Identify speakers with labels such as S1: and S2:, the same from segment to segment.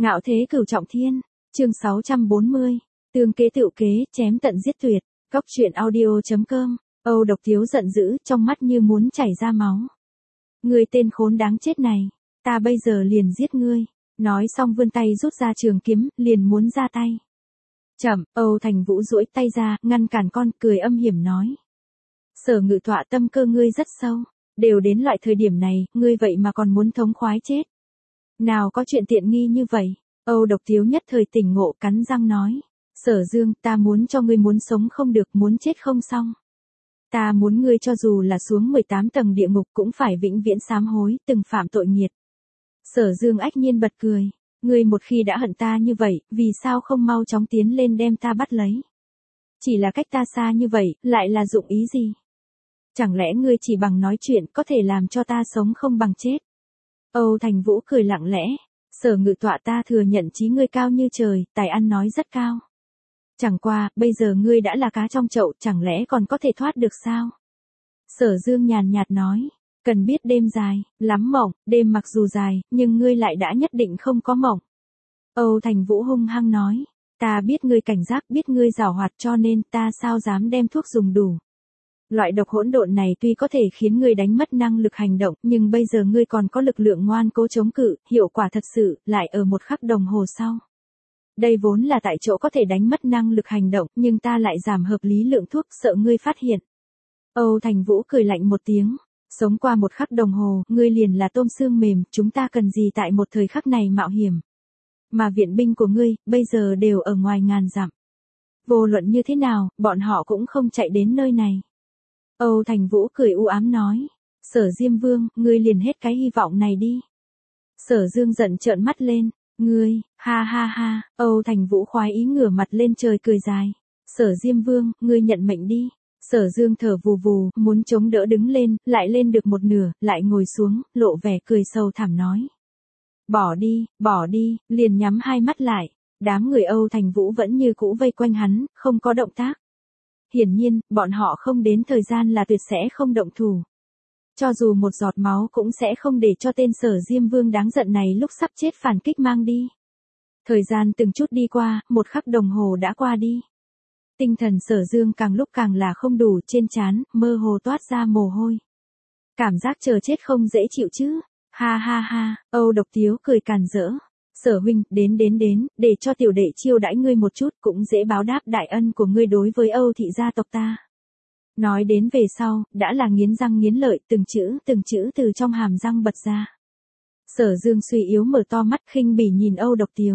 S1: Ngạo thế cửu trọng thiên, chương 640, tương kế tựu kế, chém tận giết tuyệt, góc truyện audio.com, Âu Độc Thiếu giận dữ, trong mắt như muốn chảy ra máu. Ngươi tên khốn đáng chết này, ta bây giờ liền giết ngươi, nói xong vươn tay rút ra trường kiếm, liền muốn ra tay. Chậm, Âu Thành Vũ duỗi tay ra, ngăn cản con, cười âm hiểm nói. Sở Ngự Tọa tâm cơ ngươi rất sâu, đều đến loại thời điểm này, ngươi vậy mà còn muốn thống khoái chết. Nào có chuyện tiện nghi như vậy, Âu Độc Thiếu nhất thời tỉnh ngộ cắn răng nói. Sở Dương, ta muốn cho ngươi muốn sống không được, muốn chết không xong. Ta muốn ngươi cho dù là xuống 18 tầng địa ngục cũng phải vĩnh viễn sám hối, từng phạm tội nghiệt. Sở Dương ách nhiên bật cười. Ngươi một khi đã hận ta như vậy, vì sao không mau chóng tiến lên đem ta bắt lấy? Chỉ là cách ta xa như vậy, lại là dụng ý gì? Chẳng lẽ ngươi chỉ bằng nói chuyện có thể làm cho ta sống không bằng chết? Âu Thành Vũ cười lặng lẽ. Sở Ngự Tọa, ta thừa nhận trí ngươi cao như trời, tài ăn nói rất cao. Chẳng qua, bây giờ ngươi đã là cá trong chậu, chẳng lẽ còn có thể thoát được sao? Sở Dương nhàn nhạt nói. Cần biết đêm dài, lắm mộng, đêm mặc dù dài, nhưng ngươi lại đã nhất định không có mộng. Âu Thành Vũ hung hăng nói. Ta biết ngươi cảnh giác, biết ngươi giảo hoạt, cho nên ta sao dám đem thuốc dùng đủ. Loại độc hỗn độn này tuy có thể khiến ngươi đánh mất năng lực hành động, nhưng bây giờ ngươi còn có lực lượng ngoan cố chống cự, hiệu quả thật sự, lại ở một khắc đồng hồ sau. Đây vốn là tại chỗ có thể đánh mất năng lực hành động, nhưng ta lại giảm hợp lý lượng thuốc, sợ ngươi phát hiện. Âu Thành Vũ cười lạnh một tiếng. Sống qua một khắc đồng hồ, ngươi liền là tôm xương mềm, chúng ta cần gì tại một thời khắc này mạo hiểm. Mà viện binh của ngươi, bây giờ đều ở ngoài ngàn dặm. Vô luận như thế nào, bọn họ cũng không chạy đến nơi này. Âu Thành Vũ cười u ám nói. Sở Diêm Vương, ngươi liền hết cái hy vọng này đi. Sở Dương giận trợn mắt lên. Ngươi, ha ha ha, Âu Thành Vũ khoái ý ngửa mặt lên trời cười dài. Sở Diêm Vương, ngươi nhận mệnh đi. Sở Dương thở vù vù, muốn chống đỡ đứng lên, lại lên được một nửa, lại ngồi xuống, lộ vẻ cười sâu thẳm nói. Bỏ đi, liền nhắm hai mắt lại. Đám người Âu Thành Vũ vẫn như cũ vây quanh hắn, không có động tác. Hiển nhiên, bọn họ không đến thời gian là tuyệt sẽ không động thủ. Cho dù một giọt máu cũng sẽ không để cho tên Sở Diêm Vương đáng giận này lúc sắp chết phản kích mang đi. Thời gian từng chút đi qua, một khắc đồng hồ đã qua đi. Tinh thần Sở Dương càng lúc càng là không đủ, trên trán mơ hồ toát ra mồ hôi. Cảm giác chờ chết không dễ chịu chứ. Ha ha ha, Âu Độc Thiếu cười càn rỡ. Sở huynh, đến, để cho tiểu đệ chiêu đãi ngươi một chút, cũng dễ báo đáp đại ân của ngươi đối với Âu thị gia tộc ta. Nói đến về sau, đã là nghiến răng nghiến lợi, từng chữ từ trong hàm răng bật ra. Sở Dương suy yếu mở to mắt khinh bỉ nhìn Âu Độc Thiếu.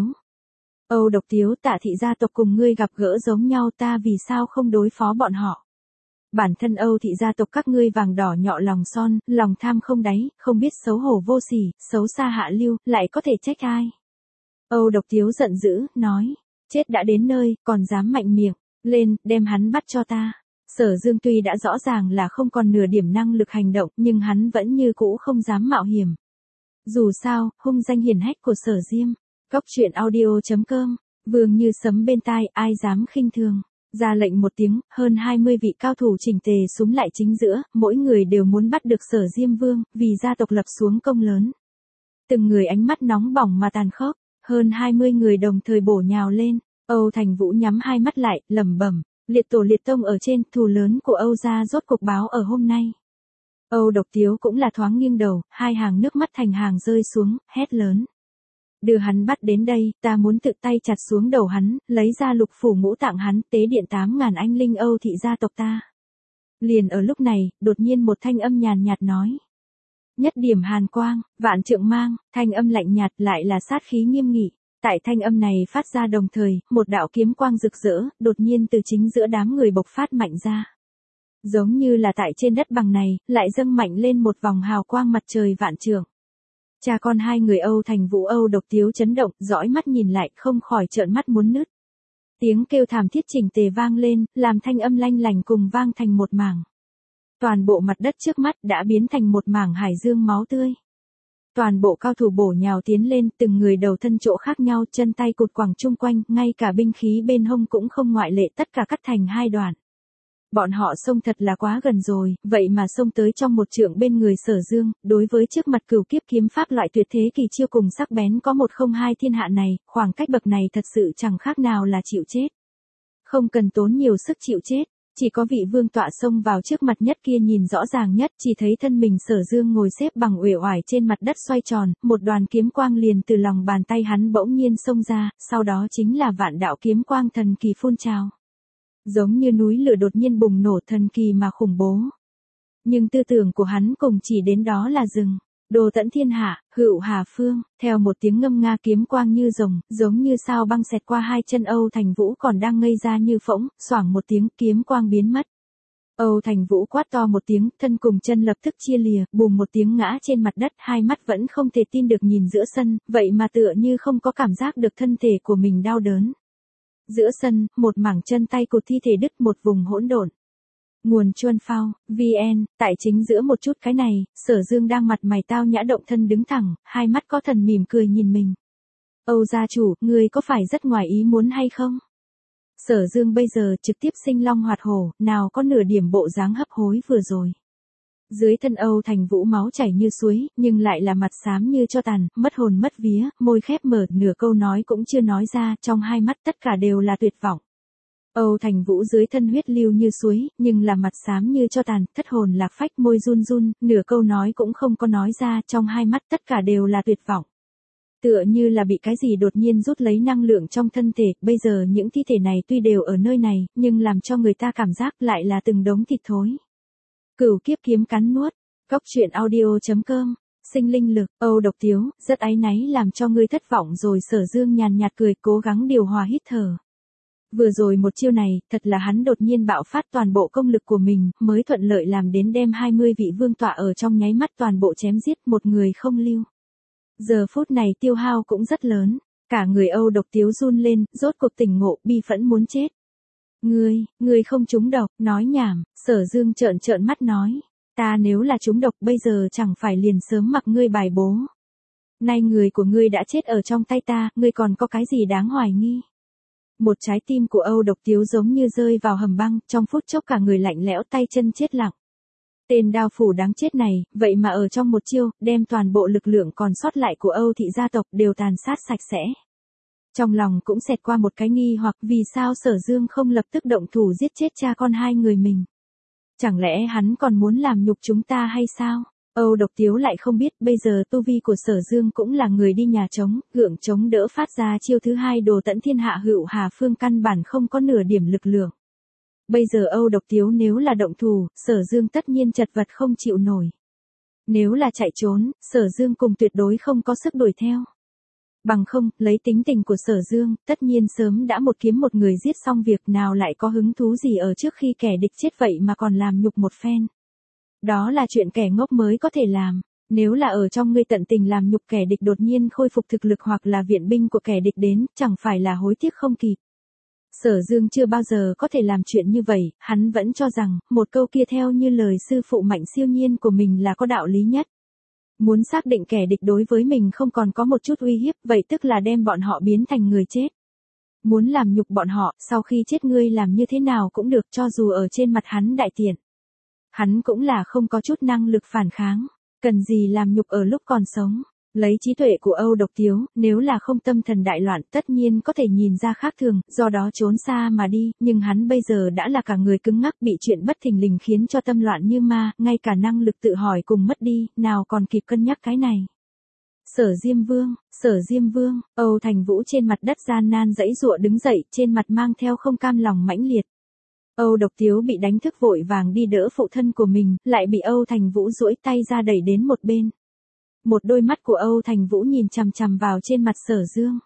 S1: Âu Độc Thiếu, Tạ thị gia tộc cùng ngươi gặp gỡ giống nhau, ta vì sao không đối phó bọn họ? Bản thân Âu thị gia tộc các ngươi vàng đỏ nhọ lòng son, lòng tham không đáy, không biết xấu hổ vô sỉ, xấu xa hạ lưu, lại có thể trách ai? Âu Độc Thiếu giận dữ, nói. Chết đã đến nơi, còn dám mạnh miệng, lên, đem hắn bắt cho ta. Sở Dương tuy đã rõ ràng là không còn nửa điểm năng lực hành động, nhưng hắn vẫn như cũ không dám mạo hiểm. Dù sao, hung danh hiển hách của Sở Diêm. Góc truyện audio.com, vương như sấm bên tai, ai dám khinh thường. Ra lệnh một tiếng, hơn 20 vị cao thủ chỉnh tề xúm lại chính giữa, mỗi người đều muốn bắt được Sở Diêm Vương, vì gia tộc lập xuống công lớn. Từng người ánh mắt nóng bỏng mà tàn khốc, hơn 20 người đồng thời bổ nhào lên. Âu Thành Vũ nhắm hai mắt lại, lẩm bẩm, liệt tổ liệt tông ở trên, thù lớn của Âu gia rốt cuộc báo ở hôm nay. Âu Độc Thiếu cũng là thoáng nghiêng đầu, hai hàng nước mắt thành hàng rơi xuống, hét lớn. Đưa hắn bắt đến đây, ta muốn tự tay chặt xuống đầu hắn, lấy ra lục phủ ngũ tạng hắn, tế điện 8.000 anh linh Âu thị gia tộc ta. Liền ở lúc này, đột nhiên một thanh âm nhàn nhạt nói. Nhất điểm hàn quang, vạn trượng mang, thanh âm lạnh nhạt lại là sát khí nghiêm nghị. Tại thanh âm này phát ra đồng thời, một đạo kiếm quang rực rỡ, đột nhiên từ chính giữa đám người bộc phát mạnh ra. Giống như là tại trên đất bằng này, lại dâng mạnh lên một vòng hào quang mặt trời vạn trượng. Cha con hai người Âu Thành Vũ Âu Độc Thiếu chấn động, dõi mắt nhìn lại, không khỏi trợn mắt muốn nứt. Tiếng kêu thảm thiết chỉnh tề vang lên, làm thanh âm lanh lành cùng vang thành một mảng. Toàn bộ mặt đất trước mắt đã biến thành một mảng hải dương máu tươi. Toàn bộ cao thủ bổ nhào tiến lên, từng người đầu thân chỗ khác nhau, chân tay cụt quẳng chung quanh, ngay cả binh khí bên hông cũng không ngoại lệ, tất cả cắt thành hai đoạn. Bọn họ xông thật là quá gần rồi, vậy mà xông tới trong một trượng bên người Sở Dương, đối với trước mặt cửu kiếp kiếm pháp loại tuyệt thế kỳ chiêu cùng sắc bén có một không hai thiên hạ này, khoảng cách bậc này thật sự chẳng khác nào là chịu chết. Không cần tốn nhiều sức chịu chết, chỉ có vị vương tọa xông vào trước mặt nhất kia nhìn rõ ràng nhất, chỉ thấy thân mình Sở Dương ngồi xếp bằng uể oải trên mặt đất xoay tròn, một đoàn kiếm quang liền từ lòng bàn tay hắn bỗng nhiên xông ra, sau đó chính là vạn đạo kiếm quang thần kỳ phun trào. Giống như núi lửa đột nhiên bùng nổ thần kỳ mà khủng bố. Nhưng tư tưởng của hắn cùng chỉ đến đó là dừng. Đồ tẫn thiên hạ, hữu hà phương, theo một tiếng ngâm nga kiếm quang như rồng, giống như sao băng xẹt qua hai chân Âu Thành Vũ còn đang ngây ra như phỗng, xoảng một tiếng kiếm quang biến mất. Âu Thành Vũ quát to một tiếng, thân cùng chân lập tức chia lìa, bùm một tiếng ngã trên mặt đất, hai mắt vẫn không thể tin được nhìn giữa sân, vậy mà tựa như không có cảm giác được thân thể của mình đau đớn. Giữa sân, một mảng chân tay cụt thi thể đứt một vùng hỗn độn. Nguồn Chuân Phao, VN, tại chính giữa một chút cái này, Sở Dương đang mặt mày tao nhã động thân đứng thẳng, hai mắt có thần mỉm cười nhìn mình. Âu gia chủ, ngươi có phải rất ngoài ý muốn hay không? Sở Dương bây giờ trực tiếp sinh long hoạt hổ, nào có nửa điểm bộ dáng hấp hối vừa rồi. Dưới thân Âu Thành Vũ máu chảy như suối, nhưng lại là mặt xám như tro tàn, mất hồn mất vía, môi khép mở, nửa câu nói cũng chưa nói ra, trong hai mắt tất cả đều là tuyệt vọng. Âu Thành Vũ dưới thân huyết lưu như suối, nhưng là mặt xám như tro tàn, thất hồn lạc phách, môi run run, nửa câu nói cũng không có nói ra, trong hai mắt tất cả đều là tuyệt vọng. Tựa như là bị cái gì đột nhiên rút lấy năng lượng trong thân thể, bây giờ những thi thể này tuy đều ở nơi này, nhưng làm cho người ta cảm giác lại là từng đống thịt thối. Cửu kiếp kiếm cắn nuốt, Cóc Truyện Audio.com, sinh linh lực, Âu Độc Tiếu, rất áy náy làm cho ngươi thất vọng rồi. Sở Dương nhàn nhạt cười, cố gắng điều hòa hít thở. Vừa rồi một chiêu này, thật là hắn đột nhiên bạo phát toàn bộ công lực của mình, mới thuận lợi làm đến đem 20 vị vương tọa ở trong nháy mắt toàn bộ chém giết, một người không lưu. Giờ phút này tiêu hao cũng rất lớn, cả người Âu Độc Tiếu run lên, rốt cuộc tỉnh ngộ, bi phẫn muốn chết. Ngươi không trúng độc, nói nhảm, Sở Dương trợn mắt nói, ta nếu là trúng độc bây giờ chẳng phải liền sớm mặc ngươi bài bố. Nay người của ngươi đã chết ở trong tay ta, ngươi còn có cái gì đáng hoài nghi. Một trái tim của Âu Độc Tiếu giống như rơi vào hầm băng, trong phút chốc cả người lạnh lẽo, tay chân chết lặng. Tên đao phủ đáng chết này, vậy mà ở trong một chiêu, đem toàn bộ lực lượng còn sót lại của Âu thị gia tộc đều tàn sát sạch sẽ. Trong lòng cũng xẹt qua một cái nghi hoặc vì sao Sở Dương không lập tức động thủ giết chết cha con hai người mình. Chẳng lẽ hắn còn muốn làm nhục chúng ta hay sao? Âu Độc Tiếu lại không biết bây giờ tu vi của Sở Dương cũng là người đi nhà trống, gượng chống đỡ phát ra chiêu thứ hai đồ tẫn thiên hạ hữu hà phương căn bản không có nửa điểm lực lượng. Bây giờ Âu Độc Tiếu nếu là động thủ, Sở Dương tất nhiên chật vật không chịu nổi. Nếu là chạy trốn, Sở Dương cùng tuyệt đối không có sức đuổi theo. Bằng không, lấy tính tình của Sở Dương, tất nhiên sớm đã một kiếm một người giết xong việc, nào lại có hứng thú gì ở trước khi kẻ địch chết vậy mà còn làm nhục một phen. Đó là chuyện kẻ ngốc mới có thể làm. Nếu là ở trong ngươi tận tình làm nhục kẻ địch đột nhiên khôi phục thực lực hoặc là viện binh của kẻ địch đến, chẳng phải là hối tiếc không kịp. Sở Dương chưa bao giờ có thể làm chuyện như vậy, hắn vẫn cho rằng, một câu kia theo như lời sư phụ Mạnh Siêu Nhiên của mình là có đạo lý nhất. Muốn xác định kẻ địch đối với mình không còn có một chút uy hiếp, vậy tức là đem bọn họ biến thành người chết. Muốn làm nhục bọn họ, sau khi chết ngươi làm như thế nào cũng được, cho dù ở trên mặt hắn đại tiện. Hắn cũng là không có chút năng lực phản kháng, cần gì làm nhục ở lúc còn sống. Lấy trí tuệ của Âu Độc Tiếu, nếu là không tâm thần đại loạn tất nhiên có thể nhìn ra khác thường, do đó trốn xa mà đi, nhưng hắn bây giờ đã là cả người cứng ngắc bị chuyện bất thình lình khiến cho tâm loạn như ma, ngay cả năng lực tự hỏi cùng mất đi, nào còn kịp cân nhắc cái này. Sở Diêm Vương, Âu Thành Vũ trên mặt đất gian nan giãy giụa đứng dậy, trên mặt mang theo không cam lòng mãnh liệt. Âu Độc Tiếu bị đánh thức vội vàng đi đỡ phụ thân của mình, lại bị Âu Thành Vũ duỗi tay ra đẩy đến một bên. Một đôi mắt của Âu Thành Vũ nhìn chằm chằm vào trên mặt Sở Dương.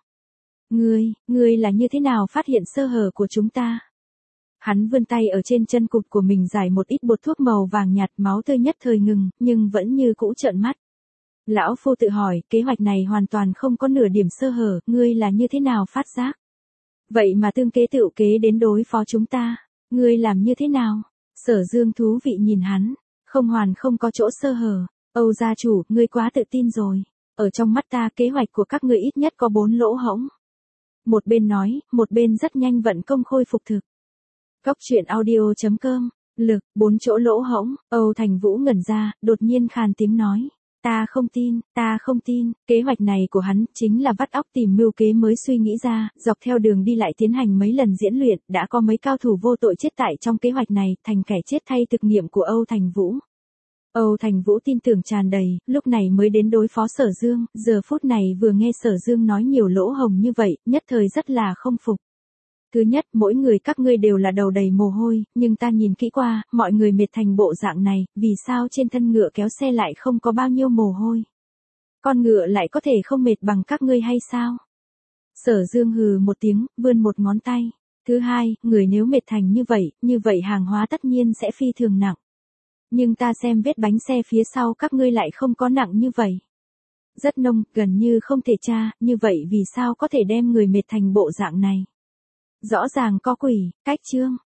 S1: Ngươi là như thế nào phát hiện sơ hở của chúng ta? Hắn vươn tay ở trên chân cụt của mình giải một ít bột thuốc màu vàng nhạt, máu tươi nhất thời ngừng, nhưng vẫn như cũ trợn mắt. Lão phu tự hỏi, kế hoạch này hoàn toàn không có nửa điểm sơ hở, ngươi là như thế nào phát giác? Vậy mà tương kế tựu kế đến đối phó chúng ta, ngươi làm như thế nào? Sở Dương thú vị nhìn hắn, không có chỗ sơ hở. Âu gia chủ, ngươi quá tự tin rồi. Ở trong mắt ta kế hoạch của các ngươi ít nhất có 4 lỗ hổng. Một bên nói, một bên rất nhanh vận công khôi phục thực. Góc truyện audio.com. Lực, 4 chỗ lỗ hổng, Âu Thành Vũ ngẩn ra, đột nhiên khàn tiếng nói. Ta không tin, kế hoạch này của hắn chính là vắt óc tìm mưu kế mới suy nghĩ ra, dọc theo đường đi lại tiến hành mấy lần diễn luyện, đã có mấy cao thủ vô tội chết tại trong kế hoạch này, thành kẻ chết thay thực nghiệm của Âu Thành Vũ. Âu Thành Vũ tin tưởng tràn đầy, lúc này mới đến đối phó Sở Dương, giờ phút này vừa nghe Sở Dương nói nhiều lỗ hổng như vậy, nhất thời rất là không phục. Thứ nhất, mỗi người các ngươi đều là đầu đầy mồ hôi, nhưng ta nhìn kỹ qua, mọi người mệt thành bộ dạng này, vì sao trên thân ngựa kéo xe lại không có bao nhiêu mồ hôi? Con ngựa lại có thể không mệt bằng các ngươi hay sao? Sở Dương hừ một tiếng, vươn một ngón tay. Thứ hai, người nếu mệt thành như vậy hàng hóa tất nhiên sẽ phi thường nặng. Nhưng ta xem vết bánh xe phía sau các ngươi lại không có nặng như vậy. Rất nông, gần như không thể tra, như vậy vì sao có thể đem người mệt thành bộ dạng này? Rõ ràng có quỷ, cách chương.